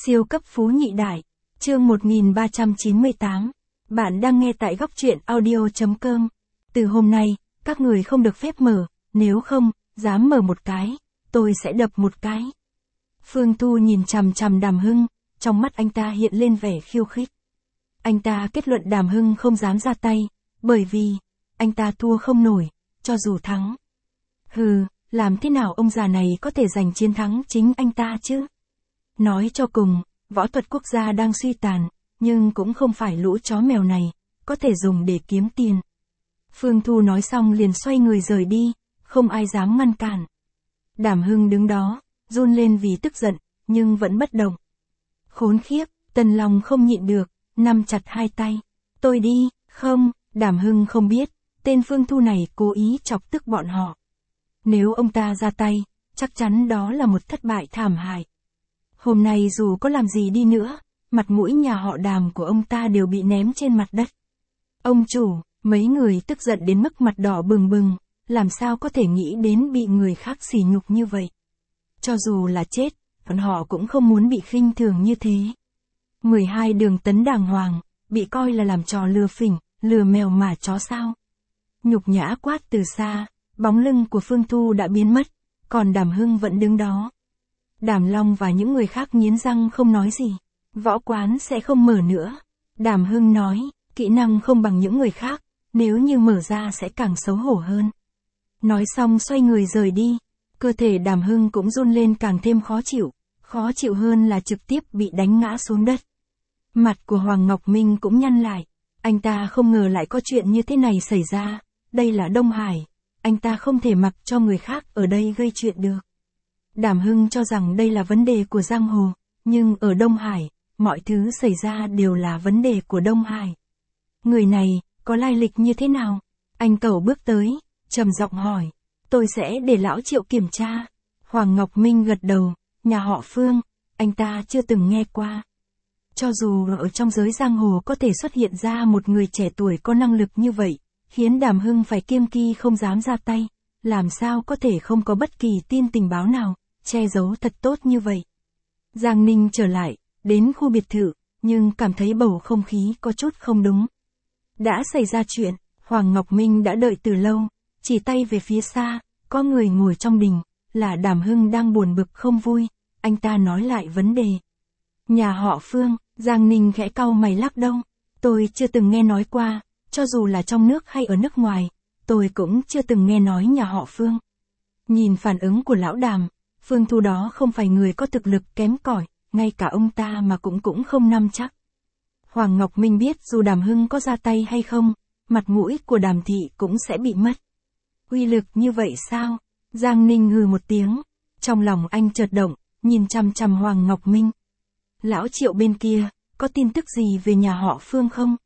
Siêu cấp phú nhị đại, chương 1398. Bạn đang nghe tại góc truyện audio.com. Từ hôm nay, các người không được phép mở, nếu không, dám mở một cái, tôi sẽ đập một cái. Phương Thu nhìn chằm chằm Đàm Hưng, trong mắt anh ta hiện lên vẻ khiêu khích. Anh ta kết luận Đàm Hưng không dám ra tay, bởi vì, anh ta thua không nổi, cho dù thắng. Hừ, làm thế nào ông già này có thể giành chiến thắng chính anh ta chứ? Nói cho cùng, võ thuật quốc gia đang suy tàn, nhưng cũng không phải lũ chó mèo này, có thể dùng để kiếm tiền. Phương Thu nói xong liền xoay người rời đi, không ai dám ngăn cản. Đàm Hưng đứng đó, run lên vì tức giận, nhưng vẫn bất động. Khốn khiếp, Tần Long không nhịn được, nắm chặt hai tay. Tôi đi, không, Đàm Hưng không biết, tên Phương Thu này cố ý chọc tức bọn họ. Nếu ông ta ra tay, chắc chắn đó là một thất bại thảm hại. Hôm nay dù có làm gì đi nữa, mặt mũi nhà họ Đàm của ông ta đều bị ném trên mặt đất. Ông chủ, mấy người tức giận đến mức mặt đỏ bừng bừng, làm sao có thể nghĩ đến bị người khác sỉ nhục như vậy. Cho dù là chết, bọn họ cũng không muốn bị khinh thường như thế. 12 đường tấn đàng hoàng, bị coi là làm trò lừa phỉnh, lừa mèo mà chó sao. Nhục nhã quát từ xa, bóng lưng của Phương Thu đã biến mất, còn Đàm Hưng vẫn đứng đó. Đàm Long và những người khác nghiến răng không nói gì. Võ quán sẽ không mở nữa. Đàm Hưng nói, kỹ năng không bằng những người khác, nếu như mở ra sẽ càng xấu hổ hơn. Nói xong xoay người rời đi. Cơ thể Đàm Hưng cũng run lên càng thêm khó chịu hơn là trực tiếp bị đánh ngã xuống đất. Mặt của Hoàng Ngọc Minh cũng nhăn lại. Anh ta không ngờ lại có chuyện như thế này xảy ra. Đây là Đông Hải. Anh ta không thể mặc cho người khác ở đây gây chuyện được. Đàm Hưng cho rằng đây là vấn đề của giang hồ, nhưng ở Đông Hải, mọi thứ xảy ra đều là vấn đề của Đông Hải. Người này, có lai lịch như thế nào? Anh Cẩu bước tới, trầm giọng hỏi. Tôi sẽ để lão Triệu kiểm tra. Hoàng Ngọc Minh gật đầu, nhà họ Phương, anh ta chưa từng nghe qua. Cho dù ở trong giới giang hồ có thể xuất hiện ra một người trẻ tuổi có năng lực như vậy, khiến Đàm Hưng phải kiêng kỵ không dám ra tay, làm sao có thể không có bất kỳ tin tình báo nào, che giấu thật tốt như vậy. Giang Ninh trở lại, đến khu biệt thự, nhưng cảm thấy bầu không khí có chút không đúng. Đã xảy ra chuyện, Hoàng Ngọc Minh đã đợi từ lâu, chỉ tay về phía xa, có người ngồi trong đình, là Đàm Hưng đang buồn bực không vui, anh ta nói lại vấn đề. Nhà họ Phương, Giang Ninh khẽ cau mày lắc đầu, tôi chưa từng nghe nói qua, cho dù là trong nước hay ở nước ngoài, tôi cũng chưa từng nghe nói nhà họ Phương. Nhìn phản ứng của lão Đàm, Phương Thu đó không phải người có thực lực kém cỏi, ngay cả ông ta mà cũng không nắm chắc. Hoàng Ngọc Minh biết dù Đàm Hưng có ra tay hay không, mặt mũi của Đàm thị cũng sẽ bị mất. Uy lực như vậy sao? Giang Ninh hừ một tiếng, trong lòng anh chợt động, nhìn chằm chằm Hoàng Ngọc Minh. Lão Triệu bên kia, có tin tức gì về nhà họ Phương không?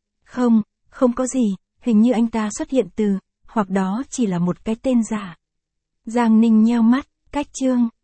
Không có gì, hình như anh ta xuất hiện từ, hoặc đó chỉ là một cái tên giả. Giang Ninh nheo mắt, cách chương.